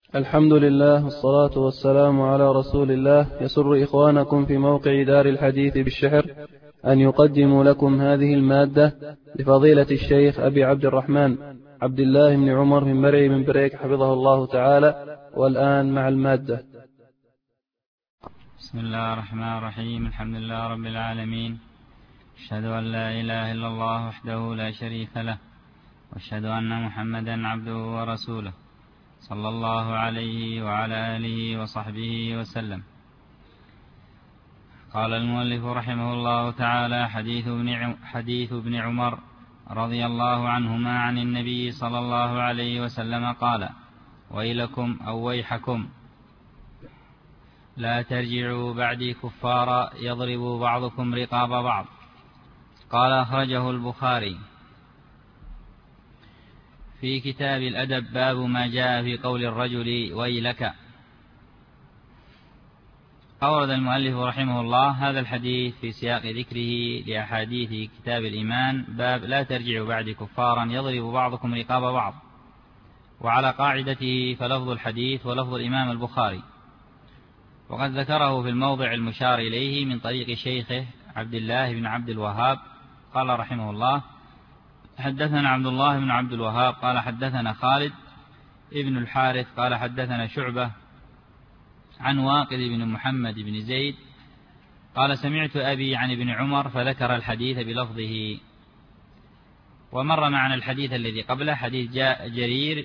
الحمد لله والصلاة والسلام على رسول الله. يسر إخوانكم في موقع دار الحديث بالشحر أن يقدموا لكم هذه المادة لفضيلة الشيخ أبي عبد الرحمن عبد الله بن عمر من مرعي من بريك حفظه الله تعالى. والآن مع المادة. بسم الله الرحمن الرحيم. الحمد لله رب العالمين، أشهد أن لا إله إلا الله وحده لا شريك له، وأشهد أن محمدا عبده ورسوله صلى الله عليه وعلى آله وصحبه وسلم. قال المؤلف رحمه الله تعالى: حديث ابن عمر رضي الله عنهما عن النبي صلى الله عليه وسلم قال: ويلكم أو ويحكم لا ترجعوا بعدي كفارا يضرب بعضكم رقاب بعض. قال: أخرجه البخاري في كتاب الأدب، باب ما جاء في قول الرجل ويلك. أورد المؤلف رحمه الله هذا الحديث في سياق ذكره لأحاديث كتاب الإيمان، باب لا ترجعوا بعد كفارا يضرب بعضكم رقاب بعض. وعلى قاعدته فلفظ الحديث ولفظ الإمام البخاري، وقد ذكره في الموضع المشار إليه من طريق شيخه عبد الله بن عبد الوهاب. قال رحمه الله: حدثنا عبد الله بن عبد الوهاب قال حدثنا خالد ابن الحارث قال حدثنا شعبة عن واقد بن محمد بن زيد قال: سمعت أبي عن ابن عمر فذكر الحديث بلفظه. ومر معنا الحديث الذي قبله حديث جرير،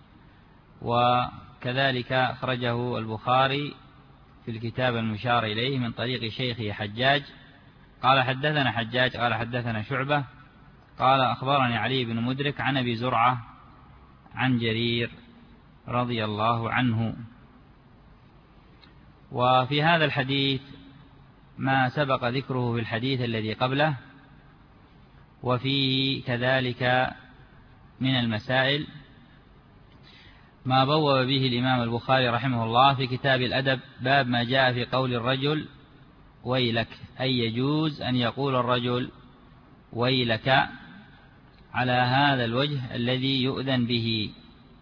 وكذلك أخرجه البخاري في الكتاب المشار إليه من طريق شيخه حجاج قال حدثنا حجاج قال حدثنا شعبة قال: أخبرني علي بن مدرك عن أبي زرعة عن جرير رضي الله عنه. وفي هذا الحديث ما سبق ذكره في الحديث الذي قبله، وفيه كذلك من المسائل ما بوب به الإمام البخاري رحمه الله في كتاب الأدب، باب ما جاء في قول الرجل ويلك، أي يجوز أن يقول الرجل ويلك على هذا الوجه الذي يؤذن به.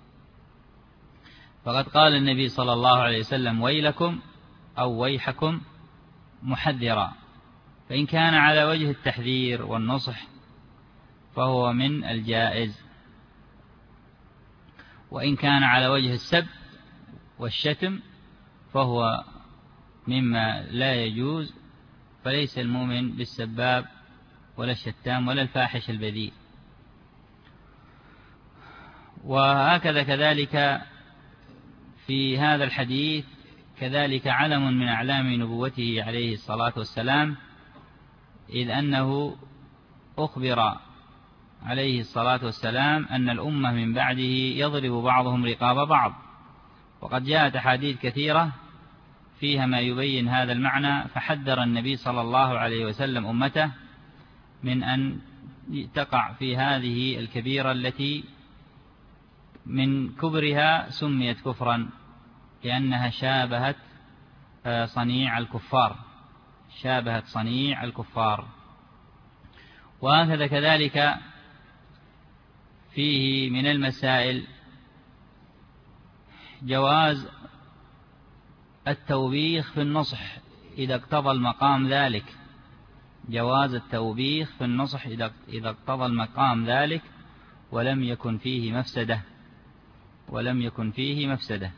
فقد قال النبي صلى الله عليه وسلم: ويلكم أو ويحكم محذرا، فإن كان على وجه التحذير والنصح فهو من الجائز، وإن كان على وجه السب والشتم فهو مما لا يجوز، فليس المؤمن بالسباب ولا الشتام ولا الفاحش البذيء. وهكذا كذلك في هذا الحديث كذلك علم من أعلام نبوته عليه الصلاة والسلام، إذ أنه أخبر عليه الصلاة والسلام أن الأمة من بعده يضرب بعضهم رقاب بعض، وقد جاءت أحاديث كثيرة فيها ما يبين هذا المعنى، فحذر النبي صلى الله عليه وسلم أمته من أن تقع في هذه الكبيرة التي من كبرها سميت كفرا، لأنها شابهت صنيع الكفار. وهكذا كذلك فيه من المسائل جواز التوبيخ في النصح إذا اقتضى المقام ذلك، جواز التوبيخ في النصح إذا اقتضى المقام ذلك ولم يكن فيه مفسدة.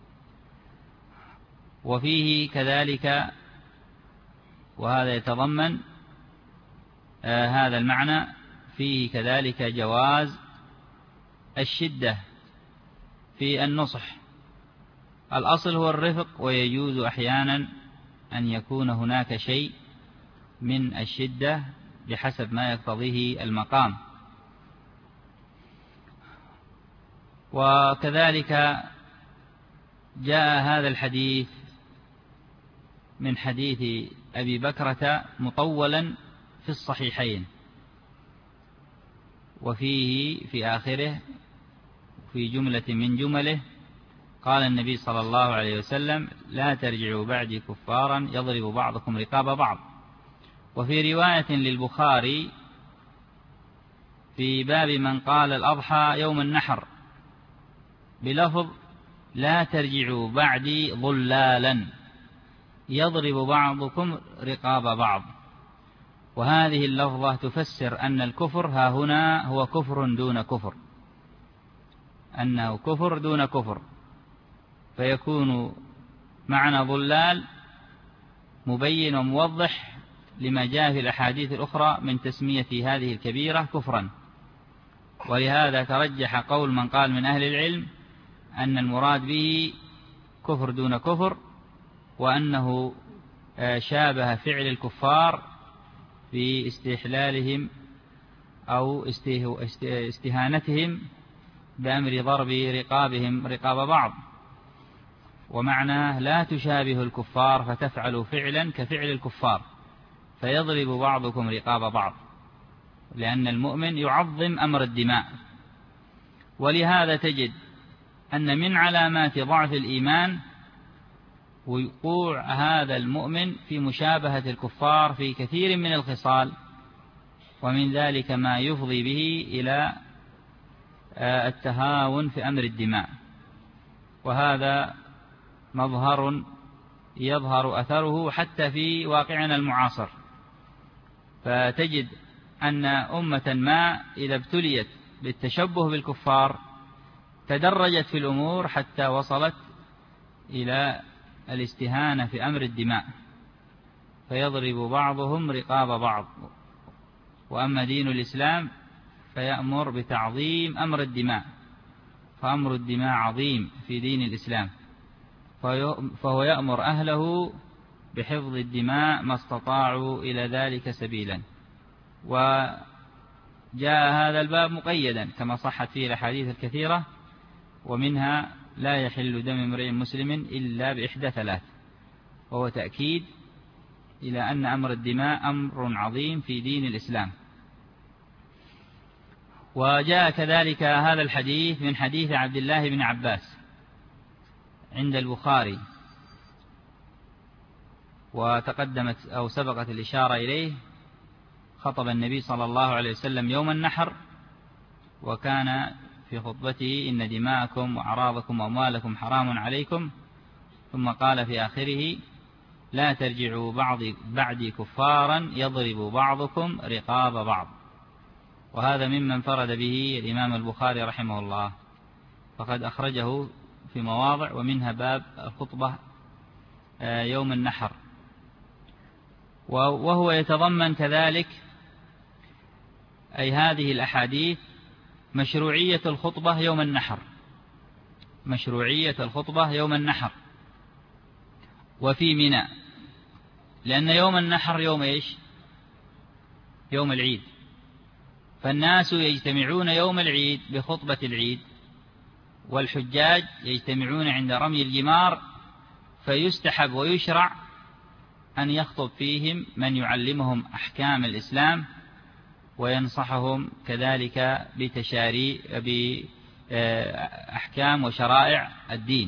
وفيه كذلك، وهذا يتضمن هذا المعنى، فيه كذلك جواز الشدة في النصح. الأصل هو الرفق، ويجوز أحيانا أن يكون هناك شيء من الشدة بحسب ما يقتضيه المقام. وكذلك جاء هذا الحديث من حديث أبي بكرة مطولا في الصحيحين، وفيه في آخره في جملة من جمله قال النبي صلى الله عليه وسلم: لا ترجعوا بعدي كفارا يضرب بعضكم رقاب بعض. وفي رواية للبخاري في باب من قال الأضحى يوم النحر بلفظ لا ترجعوا بعدي ضلالا يضرب بعضكم رقاب بعض. وهذه اللفظة تفسر أن الكفر ها هنا هو كفر دون كفر، أنه كفر دون كفر، فيكون معنى ضلال مبين وموضح لما جاء في الأحاديث الأخرى من تسمية هذه الكبيرة كفرا. ولهذا ترجح قول من قال من أهل العلم أن المراد به كفر دون كفر، وأنه شابه فعل الكفار في استحلالهم أو استهانتهم بأمر ضرب رقابهم رقاب بعض، ومعناه لا تشابه الكفار فتفعلوا فعلا كفعل الكفار فيضرب بعضكم رقاب بعض، لأن المؤمن يعظم أمر الدماء. ولهذا تجد أن من علامات ضعف الإيمان وقوع هذا المؤمن في مشابهة الكفار في كثير من الخصال، ومن ذلك ما يفضي به إلى التهاون في أمر الدماء، وهذا مظهر يظهر أثره حتى في واقعنا المعاصر. فتجد أن أمة ما إذا ابتليت بالتشبه بالكفار تدرجت في الأمور حتى وصلت إلى الاستهانة في أمر الدماء، فيضرب بعضهم رقاب بعض. وأما دين الإسلام فيأمر بتعظيم أمر الدماء، فأمر الدماء عظيم في دين الإسلام، فهو يأمر أهله بحفظ الدماء ما استطاعوا إلى ذلك سبيلا. وجاء هذا الباب مقيدا كما صحت فيه الأحاديث الكثيرة، ومنها لا يحل دم امرئ مسلم إلا بإحدى ثلاث، وهو تأكيد إلى أن أمر الدماء أمر عظيم في دين الإسلام. وجاء كذلك هذا الحديث من حديث عبد الله بن عباس عند البخاري، وتقدمت أو سبقت الإشارة إليه. خطب النبي صلى الله عليه وسلم يوم النحر، وكان في خطبته إن دماءكم وأعراضكم وأموالكم حرام عليكم، ثم قال في آخره لا ترجعوا بعدي كفارا يضرب بعضكم رقاب بعض. وهذا ممن فرد به الإمام البخاري رحمه الله، فقد أخرجه في مواضع، ومنها باب الخطبة يوم النحر. وهو يتضمن كذلك أي هذه الأحاديث مشروعية الخطبة يوم النحر، مشروعية الخطبة يوم النحر وفي منى، لأن يوم النحر يوم إيش؟ يوم العيد، فالناس يجتمعون يوم العيد بخطبة العيد، والحجاج يجتمعون عند رمي الجمار، فيستحب ويشرع أن يخطب فيهم من يعلمهم أحكام الإسلام وينصحهم كذلك بأحكام وشرائع الدين.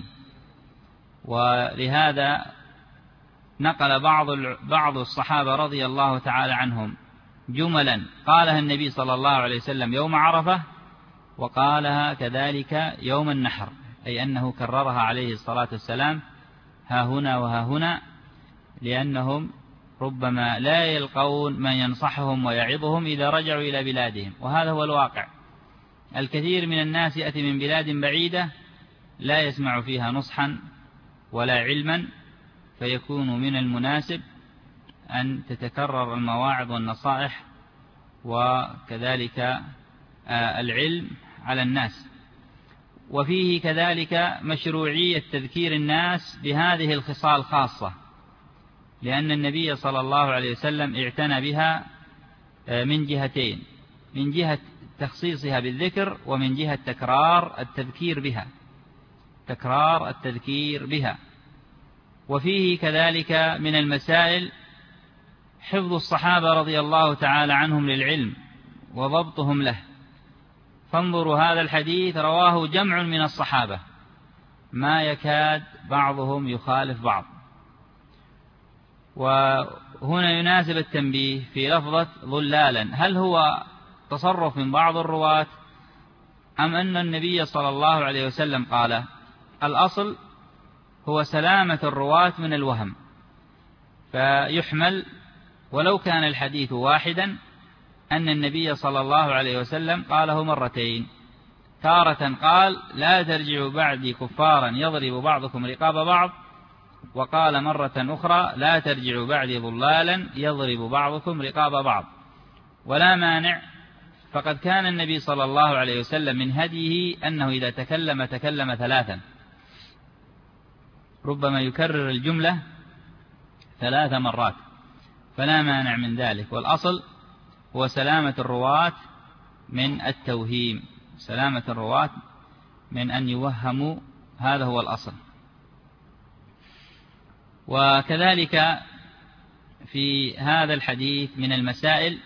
ولهذا نقل بعض الصحابة رضي الله تعالى عنهم جملا قالها النبي صلى الله عليه وسلم يوم عرفة، وقالها كذلك يوم النحر، أي أنه كررها عليه الصلاة والسلام ها هنا وها هنا، لأنهم ربما لا يلقون من ينصحهم ويعظهم إذا رجعوا إلى بلادهم. وهذا هو الواقع، الكثير من الناس يأتي من بلاد بعيدة لا يسمع فيها نصحا ولا علما، فيكون من المناسب أن تتكرر المواعظ والنصائح وكذلك العلم على الناس. وفيه كذلك مشروعية تذكير الناس بهذه الخصال خاصة، لأن النبي صلى الله عليه وسلم اعتنى بها من جهتين، من جهة تخصيصها بالذكر، ومن جهة تكرار التذكير بها. وفيه كذلك من المسائل حفظ الصحابة رضي الله تعالى عنهم للعلم وضبطهم له. فانظروا هذا الحديث رواه جمع من الصحابة ما يكاد بعضهم يخالف بعض. وهنا يناسب التنبيه في لفظة ضلالا، هل هو تصرف من بعض الرواة أم أن النبي صلى الله عليه وسلم قال؟ الأصل هو سلامة الرواة من الوهم، فيحمل ولو كان الحديث واحدا أن النبي صلى الله عليه وسلم قاله مرتين، تارة قال لا ترجعوا بعدي كفارا يضرب بعضكم رقاب بعض، وقال مرة أخرى لا ترجعوا بعدي ضلالا يضرب بعضكم رقاب بعض. ولا مانع، فقد كان النبي صلى الله عليه وسلم من هديه أنه إذا تكلم ثلاثا، ربما يكرر الجملة 3 مرات، فلا مانع من ذلك. والأصل هو سلامة الرواة من التوهيم، سلامة الرواة من أن يوهموا، هذا هو الأصل. وكذلك في هذا الحديث من المسائل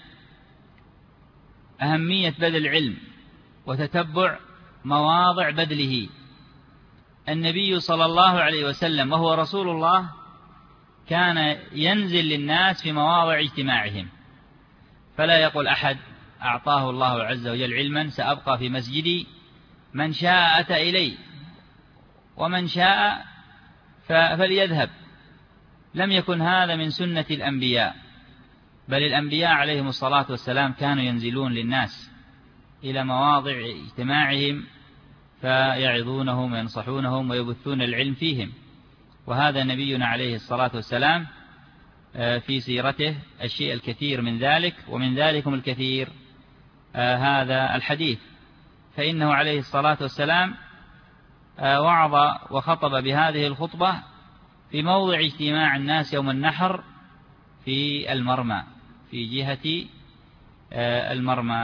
أهمية بذل العلم وتتبع مواضع بذله. النبي صلى الله عليه وسلم وهو رسول الله كان ينزل للناس في مواضع اجتماعهم، فلا يقول أحد أعطاه الله عز وجل علما سأبقى في مسجدي، من شاء أتى إلي ومن شاء فليذهب. لم يكن هذا من سنة الأنبياء، بل الأنبياء عليهم الصلاة والسلام كانوا ينزلون للناس إلى مواضع اجتماعهم فيعظونهم وينصحونهم ويبثون العلم فيهم. وهذا نبينا عليه الصلاة والسلام في سيرته الشيء الكثير من ذلك، ومن ذلكم الكثير هذا الحديث، فإنه عليه الصلاة والسلام وعظ وخطب بهذه الخطبة في موضع اجتماع الناس يوم النحر في المرمى، في جهة المرمى،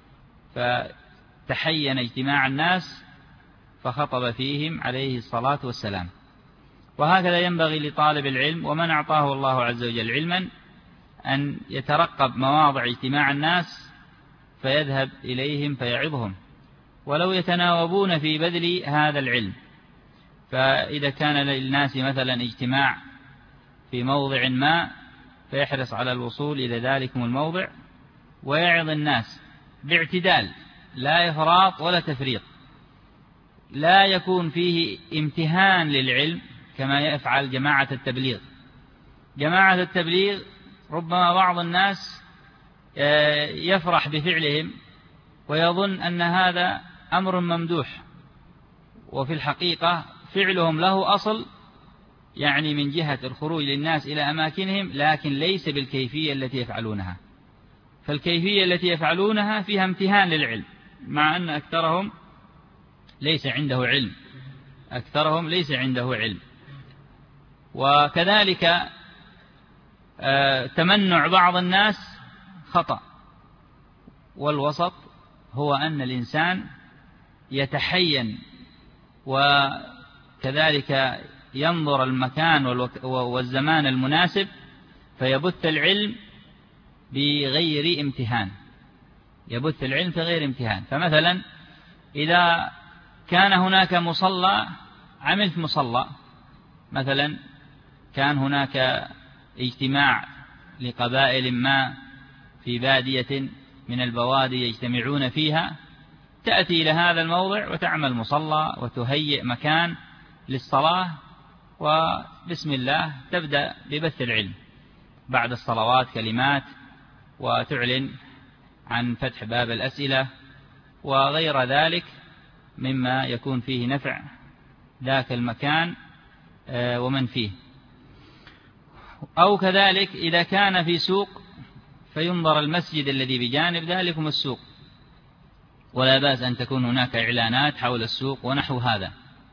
فتحين اجتماع الناس فخطب فيهم عليه الصلاة والسلام. وهكذا ينبغي لطالب العلم ومن أعطاه الله عز وجل علما أن يترقب مواضع اجتماع الناس فيذهب إليهم فيعظهم، ولو يتناوبون في بذل هذا العلم. فإذا كان للناس مثلا اجتماع في موضع ما فيحرص على الوصول إلى ذلكم الموضع ويعظ الناس باعتدال، لا إفراط ولا تفريط، لا يكون فيه امتهان للعلم كما يفعل جماعة التبليغ. جماعة التبليغ ربما بعض الناس يفرح بفعلهم ويظن أن هذا أمر ممدوح، وفي الحقيقة فعلهم له أصل، يعني من جهة الخروج للناس إلى أماكنهم، لكن ليس بالكيفية التي يفعلونها. فالكيفية التي يفعلونها فيها امتهان للعلم، مع أن أكثرهم ليس عنده علم، أكثرهم ليس عنده علم. وكذلك تمنع بعض الناس خطأ، والوسط هو أن الإنسان يتحين وكذلك ينظر المكان والزمان المناسب فيبث العلم بغير امتهان، يبث العلم بغير امتهان. فمثلا إذا كان هناك مصلى عملت مصلى، مثلا كان هناك اجتماع لقبائل ما في بادية من البوادي يجتمعون فيها، تأتي إلى هذا الموضع وتعمل مصلى وتهيئ مكان للصلاة، وبسم الله تبدأ ببث العلم بعد الصلوات كلمات، وتعلن عن فتح باب الأسئلة وغير ذلك مما يكون فيه نفع ذاك المكان ومن فيه. أو كذلك إذا كان في سوق فينظر المسجد الذي بجانب ذلكم السوق، ولا بأس أن تكون هناك إعلانات حول السوق ونحو هذا.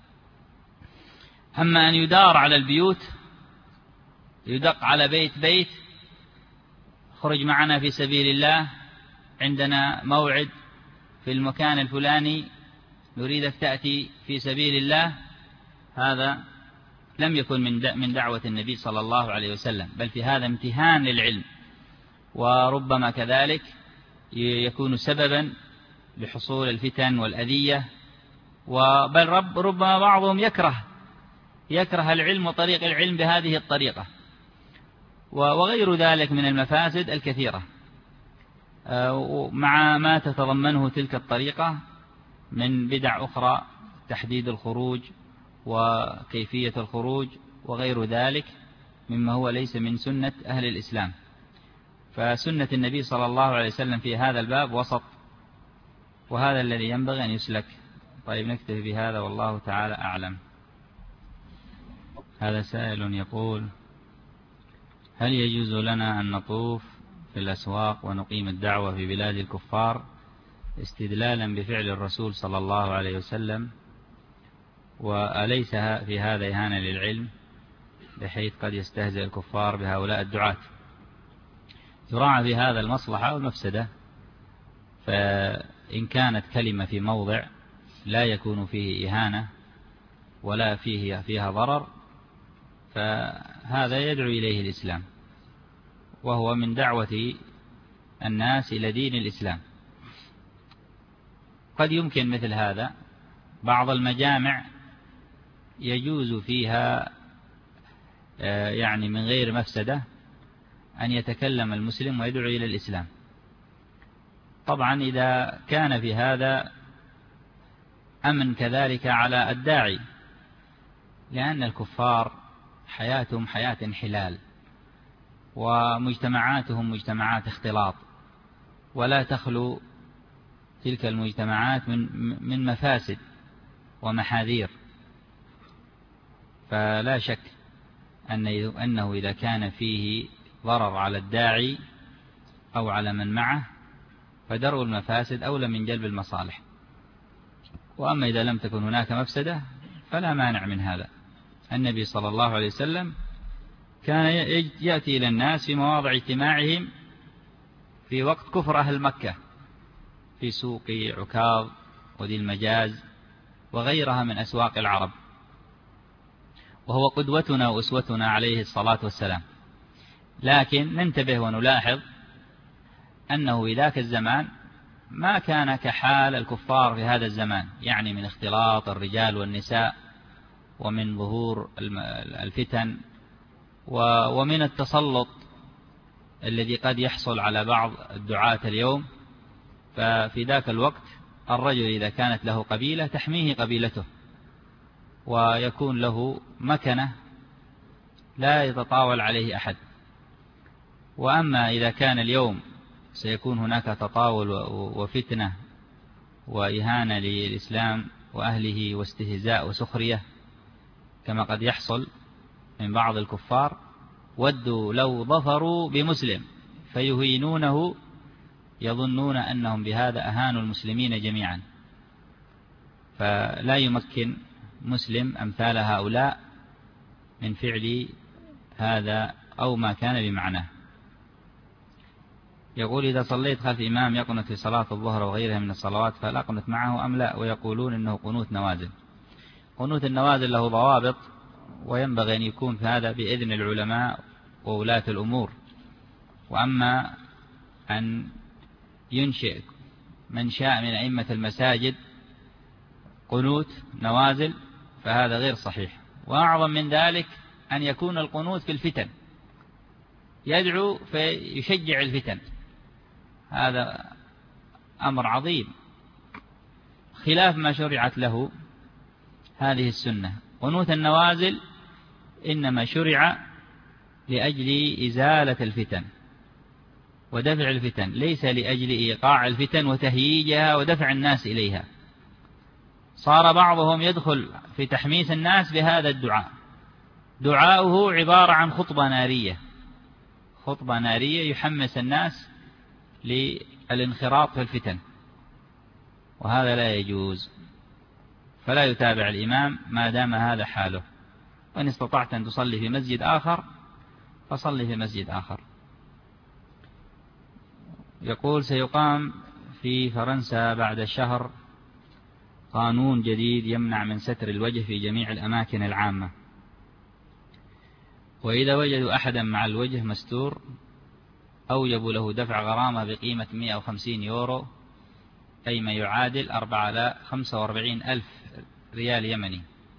أما أن يدار على البيوت، يدق على بيت بيت، خرج معنا في سبيل الله، عندنا موعد في المكان الفلاني نريدك تأتي في سبيل الله، هذا لم يكن من دعوة النبي صلى الله عليه وسلم، بل في هذا امتهان للعلم، وربما كذلك يكون سببا لحصول الفتن والأذية، بل ربما بعضهم يكره العلم وطريق العلم بهذه الطريقة، وغير ذلك من المفاسد الكثيرة مع ما تتضمنه تلك الطريقة من بدع أخرى، تحديد الخروج وكيفية الخروج وغير ذلك مما هو ليس من سنة أهل الإسلام. فسنة النبي صلى الله عليه وسلم في هذا الباب وسط، وهذا الذي ينبغي أن يسلك. طيب نكتفي بهذا والله تعالى أعلم. هذا سائل يقول: هل يجوز لنا أن نطوف في الأسواق ونقيم الدعوة في بلاد الكفار استدلالا بفعل الرسول صلى الله عليه وسلم، وأليس في هذا إهانة للعلم بحيث قد يستهزئ الكفار بهؤلاء الدعاة؟ يراعى في هذا المصلحة والمفسدة، فإن كانت كلمة في موضع لا يكون فيه إهانة ولا فيها ضرر فهذا يدعو إليه الإسلام، وهو من دعوة الناس إلى دين الإسلام. قد يمكن مثل هذا بعض المجامع يجوز فيها يعني من غير مفسدة أن يتكلم المسلم ويدعو إلى الإسلام. طبعا إذا كان في هذا أمن كذلك على الداعي، لأن الكفار حياتهم حياة انحلال، ومجتمعاتهم مجتمعات اختلاط، ولا تخلو تلك المجتمعات من مفاسد ومحاذير. فلا شك أنه إذا كان فيه ضرر على الداعي أو على من معه فدرء المفاسد أولى من جلب المصالح. وأما إذا لم تكن هناك مفسدة فلا مانع من هذا. النبي صلى الله عليه وسلم كان يأتي إلى الناس في مواضع اجتماعهم في وقت كفر أهل مكة، في سوق عكاظ وذي المجاز وغيرها من أسواق العرب، وهو قدوتنا وأسوتنا عليه الصلاة والسلام. لكن ننتبه ونلاحظ أنه في ذاك الزمان ما كان كحال الكفار في هذا الزمان، يعني من اختلاط الرجال والنساء، ومن ظهور الفتن، ومن التسلط الذي قد يحصل على بعض الدعاة اليوم. ففي ذاك الوقت الرجل إذا كانت له قبيلة تحميه قبيلته، ويكون له مكنة لا يتطاول عليه أحد. وأما إذا كان اليوم سيكون هناك تطاول وفتنة وإهانة للإسلام وأهله واستهزاء وسخرية كما قد يحصل من بعض الكفار، ودوا لو ظفروا بمسلم فيهينونه يظنون أنهم بهذا أهانوا المسلمين جميعا. فلا يمكن مسلم أمثال هؤلاء من فعل هذا أو ما كان بمعناه. يقول: إذا صليت خلف إمام يقنت في صلاة الظهر وغيرها من الصلوات فهل أقنت معه أم لا؟ ويقولون إنه قنوت نوازل. قنوت النوازل له ضوابط، وينبغي أن يكون في هذا بإذن العلماء وولاة الأمور. وأما أن ينشئ من شاء من أئمة المساجد قنوت نوازل فهذا غير صحيح. وأعظم من ذلك أن يكون القنوت في الفتن، يدعو فيشجع الفتن، هذا أمر عظيم خلاف ما شرعت له هذه السنة. قنوت النوازل إنما شرع لأجل إزالة الفتن ودفع الفتن، ليس لأجل إيقاع الفتن وتهييجها ودفع الناس إليها. صار بعضهم يدخل في تحميس الناس بهذا الدعاء، دعاؤه عبارة عن خطبة نارية، خطبة نارية يحمس الناس للانخراط في الفتن، وهذا لا يجوز. فلا يتابع الإمام ما دام هذا حاله. وإن استطعت أن تصلي في مسجد آخر فصلي في مسجد آخر. يقول: سيقام في فرنسا بعد شهر قانون جديد يمنع من ستر الوجه في جميع الأماكن العامة، وإذا وجدوا أحدا مع الوجه مستور أوجبوا له دفع غرامة بقيمة 150 يورو، أي ما يعادل 45,000 ريال يمني،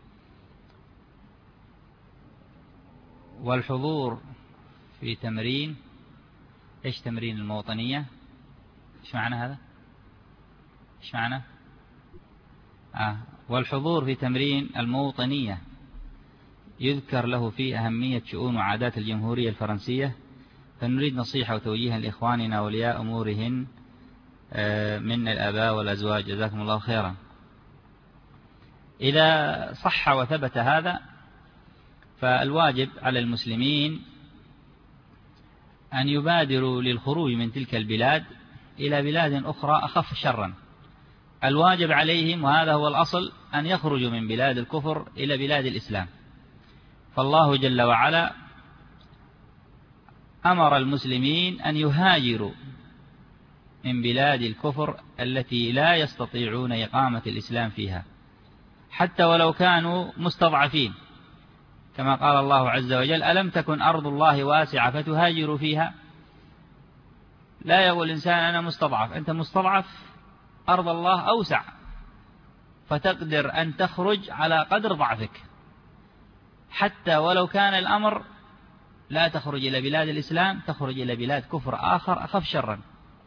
والحضور في تمرين. إيش تمرين الموطنية؟ إيش معنى هذا؟ إيش معنى؟ والحضور في تمرين الموطنية يذكر له فيه أهمية شؤون وعادات الجمهورية الفرنسية، فنريد نصيحة وتوجيها لإخواننا أولياء أمورهن من الآباء والأزواج، جزاكم الله خيرا. إذا صح وثبت هذا فالواجب على المسلمين أن يبادروا للخروج من تلك البلاد إلى بلاد أخرى أخف شرا. الواجب عليهم، وهذا هو الأصل، أن يخرجوا من بلاد الكفر إلى بلاد الإسلام. فالله جل وعلا أمر المسلمين أن يهاجروا من بلاد الكفر التي لا يستطيعون إقامة الإسلام فيها، حتى ولو كانوا مستضعفين، كما قال الله عز وجل: ألم تكن أرض الله واسعة فتهاجروا فيها. لا يقول الإنسان أنا مستضعف، أنت مستضعف، أرض الله أوسع، فتقدر أن تخرج على قدر ضعفك، حتى ولو كان الأمر لا تخرج إلى بلاد الإسلام، تخرج إلى بلاد كفر آخر أخف شرا،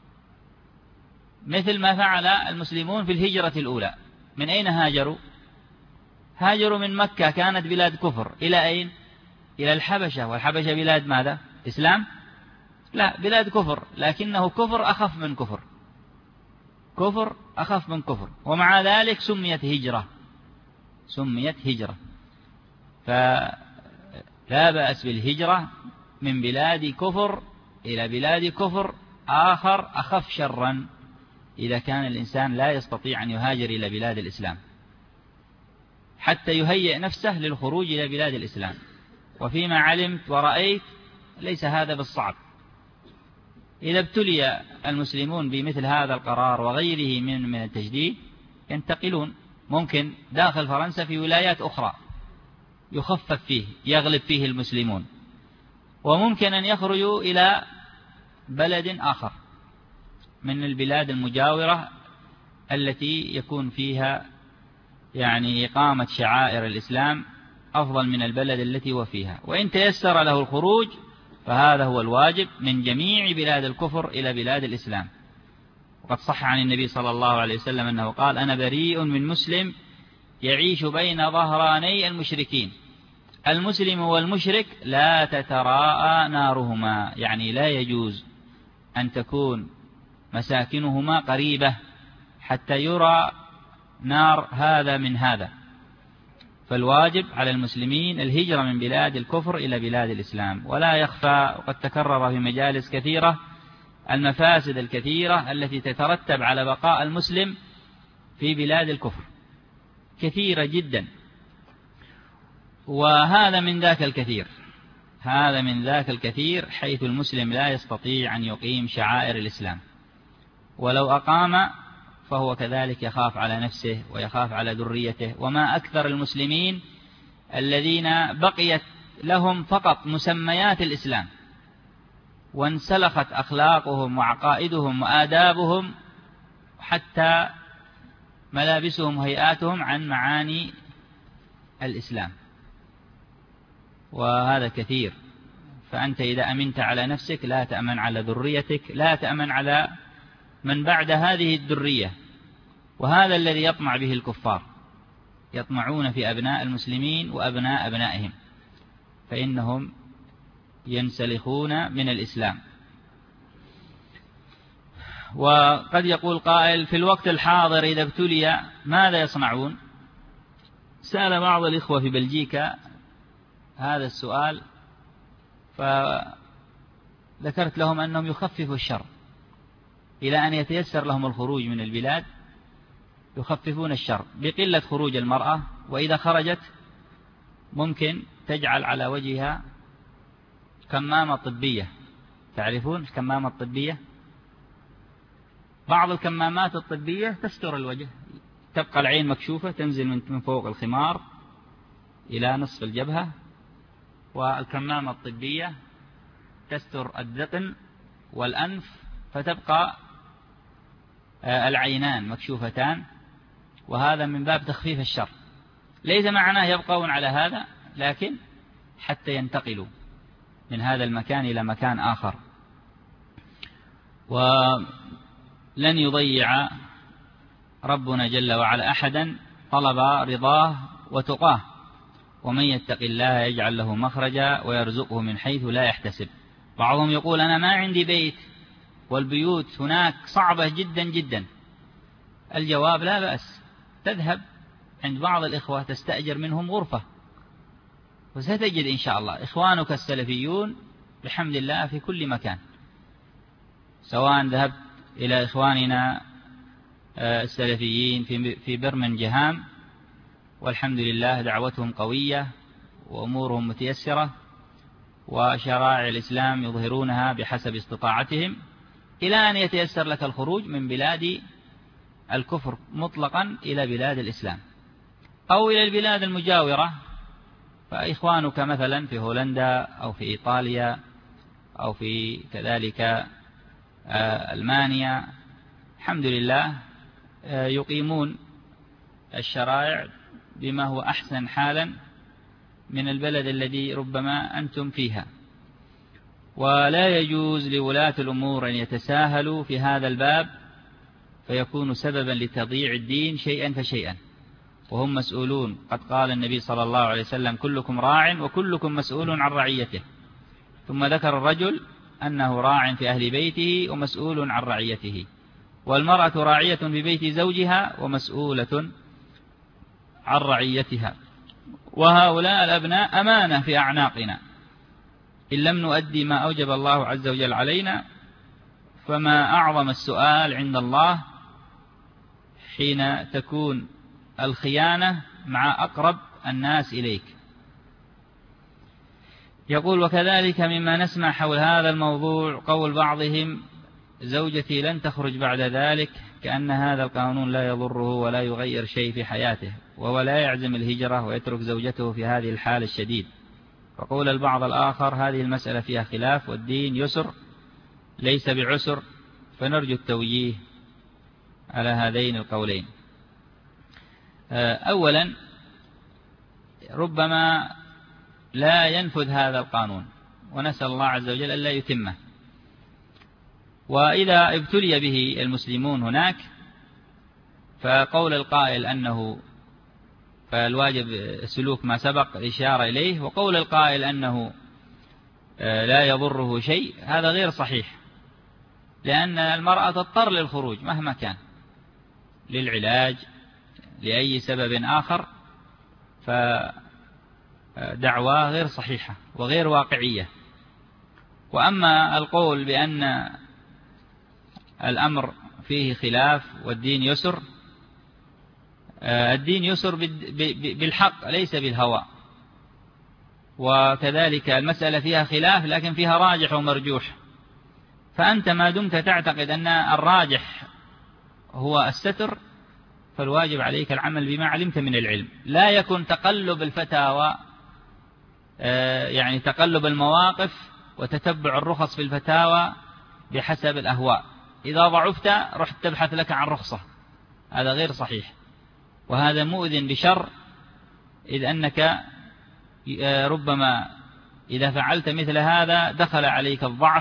مثل ما فعل المسلمون في الهجرة الأولى. من أين هاجروا؟ هاجروا من مكة، كانت بلاد كفر، إلى أين؟ إلى الحبشة. والحبشة بلاد ماذا؟ إسلام؟ لا، بلاد كفر، لكنه كفر أخف من كفر، كفر أخف من كفر، ومع ذلك سميت هجرة، سميت هجرة. فلا بأس بالهجرة من بلاد كفر إلى بلاد كفر آخر أخف شرا، إذا كان الإنسان لا يستطيع أن يهاجر إلى بلاد الإسلام، حتى يهيئ نفسه للخروج إلى بلاد الإسلام. وفيما علمت ورأيت ليس هذا بالصعب. إذا ابتلي المسلمون بمثل هذا القرار وغيره من التجديد ينتقلون، ممكن داخل فرنسا في ولايات أخرى يخفف فيه، يغلب فيه المسلمون، وممكن أن يخرجوا إلى بلد آخر من البلاد المجاورة التي يكون فيها يعني إقامة شعائر الإسلام أفضل من البلد التي هو فيها. وإن تيسر له الخروج فهذا هو الواجب من جميع بلاد الكفر إلى بلاد الإسلام. وقد صح عن النبي صلى الله عليه وسلم أنه قال: أنا بريء من مسلم يعيش بين ظهراني المشركين. المسلم والمشرك لا تتراءى نارهما، يعني لا يجوز أن تكون مساكنهما قريبة حتى يرى نار هذا من هذا. فالواجب على المسلمين الهجرة من بلاد الكفر إلى بلاد الإسلام. ولا يخفى، وقد تكرر في مجالس كثيرة، المفاسد الكثيرة التي تترتب على بقاء المسلم في بلاد الكفر كثيرة جدا، وهذا من ذاك الكثير، هذا من ذاك الكثير، حيث المسلم لا يستطيع أن يقيم شعائر الإسلام، ولو أقام فهو كذلك يخاف على نفسه ويخاف على ذريته. وما أكثر المسلمين الذين بقيت لهم فقط مسميات الإسلام، وانسلخت أخلاقهم وعقائدهم وآدابهم حتى ملابسهم وهيئاتهم عن معاني الإسلام، وهذا كثير. فأنت إذا أمنت على نفسك لا تأمن على ذريتك، لا تأمن على من بعد هذه الذرية. وهذا الذي يطمع به الكفار، يطمعون في أبناء المسلمين وأبناء أبنائهم، فإنهم ينسلخون من الإسلام. وقد يقول قائل: في الوقت الحاضر إذا ابتلي ماذا يصنعون؟ سأل بعض الإخوة في بلجيكا هذا السؤال، فذكرت لهم أنهم يخففوا الشر إلى أن يتيسر لهم الخروج من البلاد، يخففون الشر بقلة خروج المرأة، وإذا خرجت ممكن تجعل على وجهها كمامة طبية. تعرفون الكمامة الطبية؟ بعض الكمامات الطبية تستر الوجه، تبقى العين مكشوفة، تنزل من فوق الخمار إلى نصف الجبهة، والكمامة الطبية تستر الذقن والأنف، فتبقى العينان مكشوفتان، وهذا من باب تخفيف الشر. ليس معناه يبقون على هذا، لكن حتى ينتقلوا من هذا المكان إلى مكان آخر. ولن يضيع ربنا جل وعلا أحدا طلب رضاه وتقاه، ومن يتق الله يجعل له مخرجا ويرزقه من حيث لا يحتسب. بعضهم يقول أنا ما عندي بيت والبيوت هناك صعبة جدا جدا. الجواب لا بأس، تذهب عند بعض الإخوة تستأجر منهم غرفة، وستجد إن شاء الله إخوانك السلفيون بحمد الله في كل مكان. سواء ذهبت إلى إخواننا السلفيين في برمنجهام، والحمد لله دعوتهم قوية وأمورهم متيسرة، وشرائع الإسلام يظهرونها بحسب استطاعتهم، إلى أن يتيسر لك الخروج من بلاد الكفر مطلقا إلى بلاد الإسلام أو إلى البلاد المجاورة. فإخوانك مثلا في هولندا أو في إيطاليا أو في كذلك ألمانيا الحمد لله يقيمون الشرائع بما هو أحسن حالا من البلد الذي ربما أنتم فيها. ولا يجوز لولاة الأمور أن يتساهلوا في هذا الباب فيكون سببا لتضييع الدين شيئا فشيئا، وهم مسؤولون. قد قال النبي صلى الله عليه وسلم كلكم راع وكلكم مسؤول عن رعيته، ثم ذكر الرجل أنه راع في أهل بيته ومسؤول عن رعيته، والمرأة راعية في بيت زوجها ومسؤولة عن رعيتها، وهؤلاء الأبناء أمانة في أعناقنا، إن لم نؤدي ما أوجب الله عز وجل علينا فما أعظم السؤال عند الله حين تكون الخيانة مع أقرب الناس إليك. يقول وكذلك مما نسمع حول هذا الموضوع قول بعضهم زوجتي لن تخرج بعد ذلك، كأن هذا القانون لا يضره ولا يغير شيء في حياته، وهو لا يعزم الهجرة ويترك زوجته في هذه الحال الشديد. وقول البعض الآخر هذه المسألة فيها خلاف والدين يسر ليس بعسر، فنرجو التوجيه على هذين القولين. أولا ربما لا ينفذ هذا القانون، ونسأل الله عز وجل ألا يتمه، وإذا ابتلي به المسلمون هناك فقول القائل أنه فالواجب سلوك ما سبق الإشارة إليه، وقول القائل أنه لا يضره شيء هذا غير صحيح، لأن المرأة تضطر للخروج مهما كان للعلاج لأي سبب آخر، فدعوة غير صحيحة وغير واقعية. وأما القول بأن الأمر فيه خلاف والدين يسر، الدين يسر بالحق ليس بالهوى، وكذلك المسألة فيها خلاف لكن فيها راجح ومرجوح، فأنت ما دمت تعتقد أن الراجح هو الستر فالواجب عليك العمل بما علمت من العلم. لا يكن تقلب الفتاوى يعني تقلب المواقف وتتبع الرخص في الفتاوى بحسب الأهواء، إذا ضعفت رحت تبحث لك عن رخصة، هذا غير صحيح، وهذا مؤذن بشر، إذ أنك ربما إذا فعلت مثل هذا دخل عليك الضعف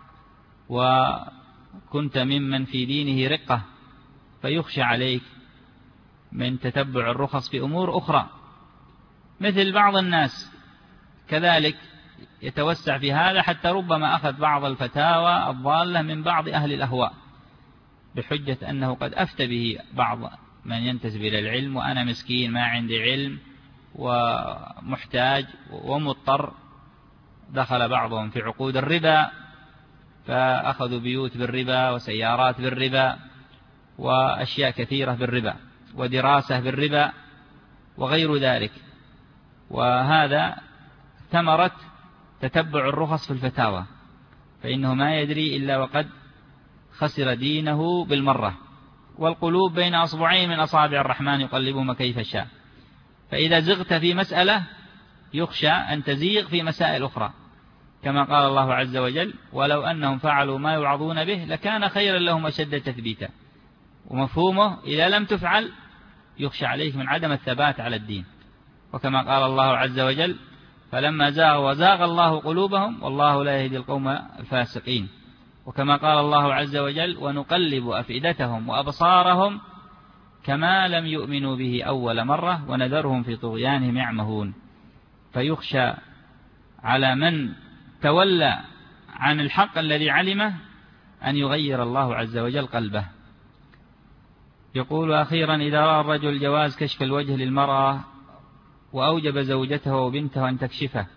وكنت ممن في دينه رقة، فيخشى عليك من تتبع الرخص في أمور أخرى. مثل بعض الناس كذلك يتوسع في هذا حتى ربما أخذ بعض الفتاوى الضالة من بعض أهل الأهواء بحجة أنه قد أفتى به بعض من ينتسب إلى العلم، وأنا مسكين ما عندي علم ومحتاج ومضطر. دخل بعضهم في عقود الربا فأخذوا بيوت بالربا وسيارات بالربا وأشياء كثيرة بالربا ودراسة بالربا وغير ذلك، وهذا ثمرة تتبع الرخص في الفتاوى، فإنه ما يدري إلا وقد خسر دينه بالمرة. والقلوب بين أصبعين من أصابع الرحمن يقلبهما كيف شاء، فإذا زغت في مسألة يخشى أن تزيغ في مسائل أخرى، كما قال الله عز وجل ولو أنهم فعلوا ما يوعظون به لكان خيرا لهم أشد تثبيتا، ومفهومه إذا لم تفعل يخشى عليك من عدم الثبات على الدين. وكما قال الله عز وجل فلما زاغوا وزاغ الله قلوبهم والله لا يهدي القوم الفاسقين. وكما قال الله عز وجل ونقلب أفئدتهم وأبصارهم كما لم يؤمنوا به أول مرة ونذرهم في طغيانهم يعمهون. فيخشى على من تولى عن الحق الذي علمه أن يغير الله عز وجل قلبه. يقول أخيرا: إذا رأى الرجل جواز كشف الوجه للمرأة وأوجب زوجته وبنته أن تكشفه،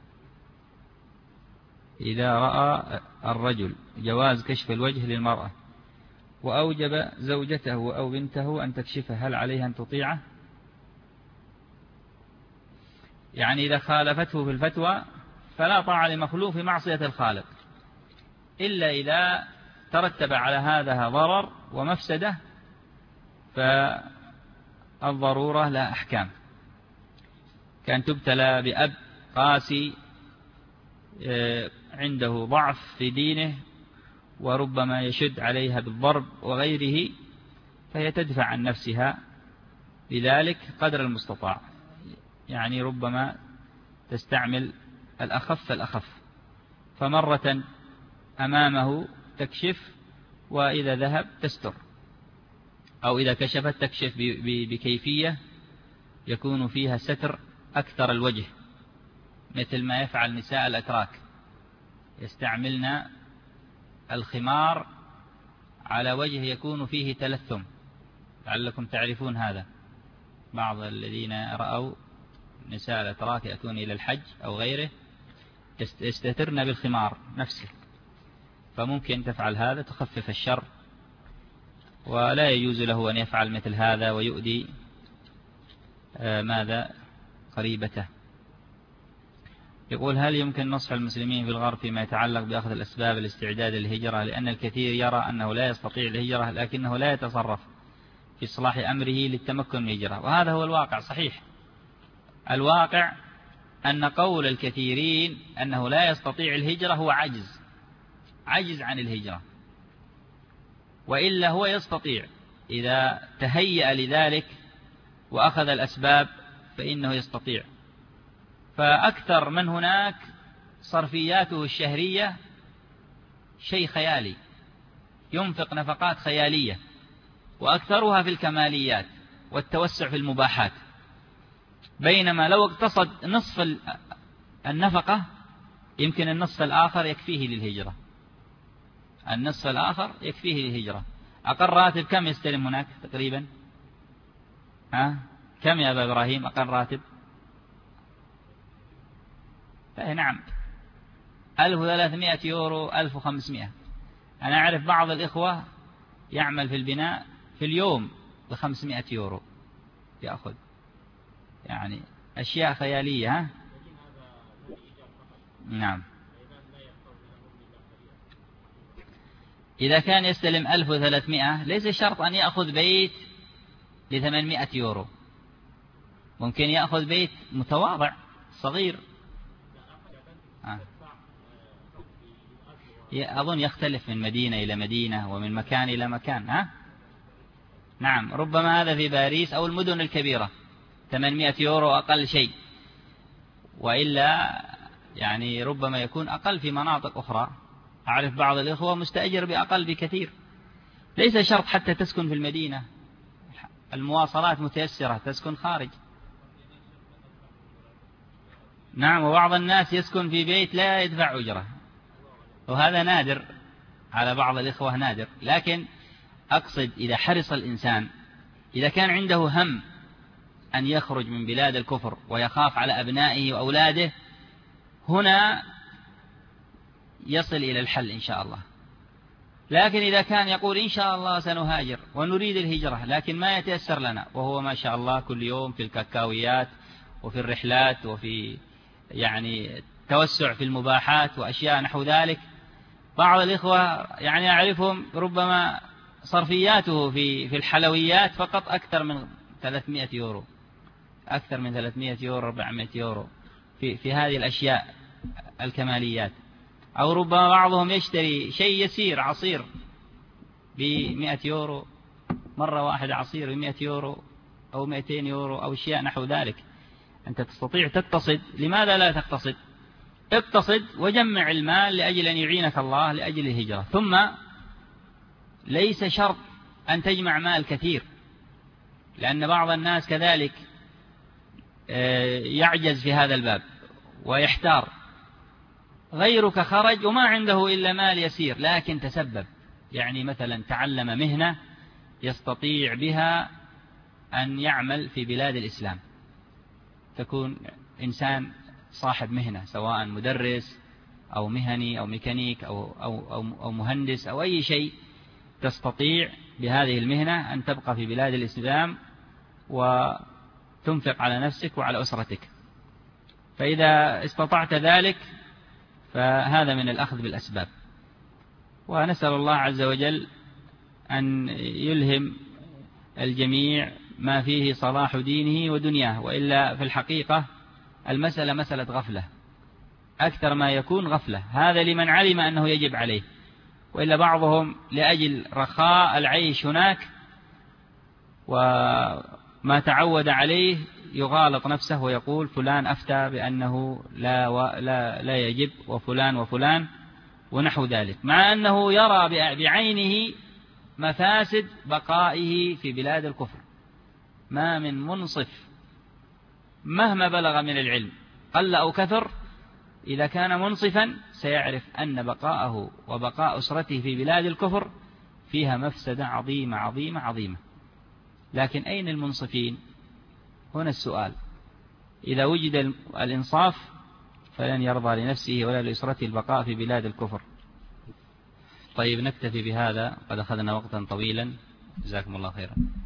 إذا رأى الرجل جواز كشف الوجه للمرأة وأوجب زوجته أو بنته أن تكشفه، هل عليها أن تطيعه؟ يعني إذا خالفته في الفتوى فلا طاعة لمخلوق في معصية الخالق، إلا إذا ترتب على هذا ضرر ومفسدة فالضرورة لا أحكام. كان تبتلى بأب قاسي عنده ضعف في دينه وربما يشد عليها بالضرب وغيره، فهي تدفع عن نفسها بذلك قدر المستطاع، يعني ربما تستعمل الأخف فالأخف، فمرة أمامه تكشف وإذا ذهب تستر، أو إذا كشفت تكشف بكيفية يكون فيها ستر أكثر الوجه، مثل ما يفعل نساء الأتراك، يستعملن الخمار على وجه يكون فيه تلثم، لعلكم تعرفون هذا. بعض الذين رأوا نساء الأتراك يأتون إلى الحج أو غيره يستترن بالخمار نفسه، فممكن تفعل هذا تخفف الشر، ولا يجوز له أن يفعل مثل هذا ويؤذي ماذا قريبته. يقول: هل يمكن نصح المسلمين في الغرب فيما يتعلق بأخذ الأسباب الاستعداد للهجرة، لأن الكثير يرى أنه لا يستطيع الهجرة لكنه لا يتصرف في إصلاح أمره للتمكن من الهجرة، وهذا هو الواقع صحيح. الواقع أن قول الكثيرين أنه لا يستطيع الهجرة هو عجز عن الهجرة، وإلا هو يستطيع إذا تهيأ لذلك وأخذ الأسباب فإنه يستطيع. فأكثر من هناك صرفياته الشهرية شيء خيالي، ينفق نفقات خيالية، وأكثرها في الكماليات والتوسع في المباحات، بينما لو اقتصد نصف النفقة يمكن النصف الآخر يكفيه للهجرة، النصف الآخر يكفيه للهجرة. أقل راتب كم يستلم هناك تقريبا؟ كم يا أبا إبراهيم أقل راتب؟ نعم 1300 يورو 1500. أنا أعرف بعض الإخوة يعمل في البناء في اليوم ب500 يورو يأخذ، يعني أشياء خيالية. نعم، إذا كان يستلم 1300 ليس شرط أن يأخذ بيت ل800 يورو، ممكن يأخذ بيت متواضع صغير. أظن يختلف من مدينة إلى مدينة ومن مكان إلى مكان. نعم، ربما هذا في باريس أو المدن الكبيرة 800 يورو أقل شيء، وإلا يعني ربما يكون أقل في مناطق أخرى. أعرف بعض الإخوة مستأجر بأقل بكثير، ليس شرط حتى تسكن في المدينة، المواصلات متيسرة تسكن خارج. نعم، وبعض الناس يسكن في بيت لا يدفع أجرة، وهذا نادر على بعض الإخوة، نادر. لكن أقصد إذا حرص الإنسان، إذا كان عنده هم أن يخرج من بلاد الكفر ويخاف على أبنائه وأولاده، هنا يصل إلى الحل إن شاء الله. لكن إذا كان يقول إن شاء الله سنهاجر ونريد الهجرة لكن ما يتيسر لنا، وهو ما شاء الله كل يوم في الكاكاويات وفي الرحلات وفي يعني توسع في المباحات وأشياء نحو ذلك، بعض الإخوة يعني أعرفهم ربما صرفياته في الحلويات فقط أكثر من 300 يورو، أكثر من 300 يورو 400 يورو في هذه الأشياء الكماليات. أو ربما بعضهم يشتري شيء يسير، عصير ب100 يورو، مرة واحدة عصير ب100 يورو أو 200 يورو أو أشياء نحو ذلك. أنت تستطيع تقتصد، لماذا لا تقتصد؟ اقتصد وجمع المال لأجل أن يعينك الله لأجل الهجرة. ثم ليس شرط أن تجمع مال كثير، لأن بعض الناس كذلك يعجز في هذا الباب ويحتار. غيرك خرج وما عنده إلا مال يسير لكن تسبب، يعني مثلا تعلم مهنة يستطيع بها أن يعمل في بلاد الإسلام، تكون إنسان صاحب مهنة سواء مدرس أو مهني أو ميكانيك أو مهندس أو أي شيء، تستطيع بهذه المهنة أن تبقى في بلاد الإسلام وتنفق على نفسك وعلى أسرتك. فإذا استطعت ذلك فهذا من الأخذ بالأسباب. ونسأل الله عز وجل أن يلهم الجميع ما فيه صلاح دينه ودنياه، وإلا في الحقيقة المسألة مسألة غفلة، أكثر ما يكون غفلة. هذا لمن علم أنه يجب عليه، وإلا بعضهم لأجل رخاء العيش هناك وما تعود عليه يغالط نفسه ويقول فلان أفتى بأنه لا يجب وفلان وفلان ونحو ذلك، مع أنه يرى بعينه مفاسد بقائه في بلاد الكفر. ما من منصف مهما بلغ من العلم قل أو كثر، إذا كان منصفا سيعرف أن بقاءه وبقاء أسرته في بلاد الكفر فيها مفسدة عظيمة عظيمة عظيمة. لكن أين المنصفين؟ هنا السؤال. إذا وجد الإنصاف فلن يرضى لنفسه ولا لأسرته البقاء في بلاد الكفر. طيب نكتفي بهذا، قد أخذنا وقتا طويلا، جزاكم الله خيرا.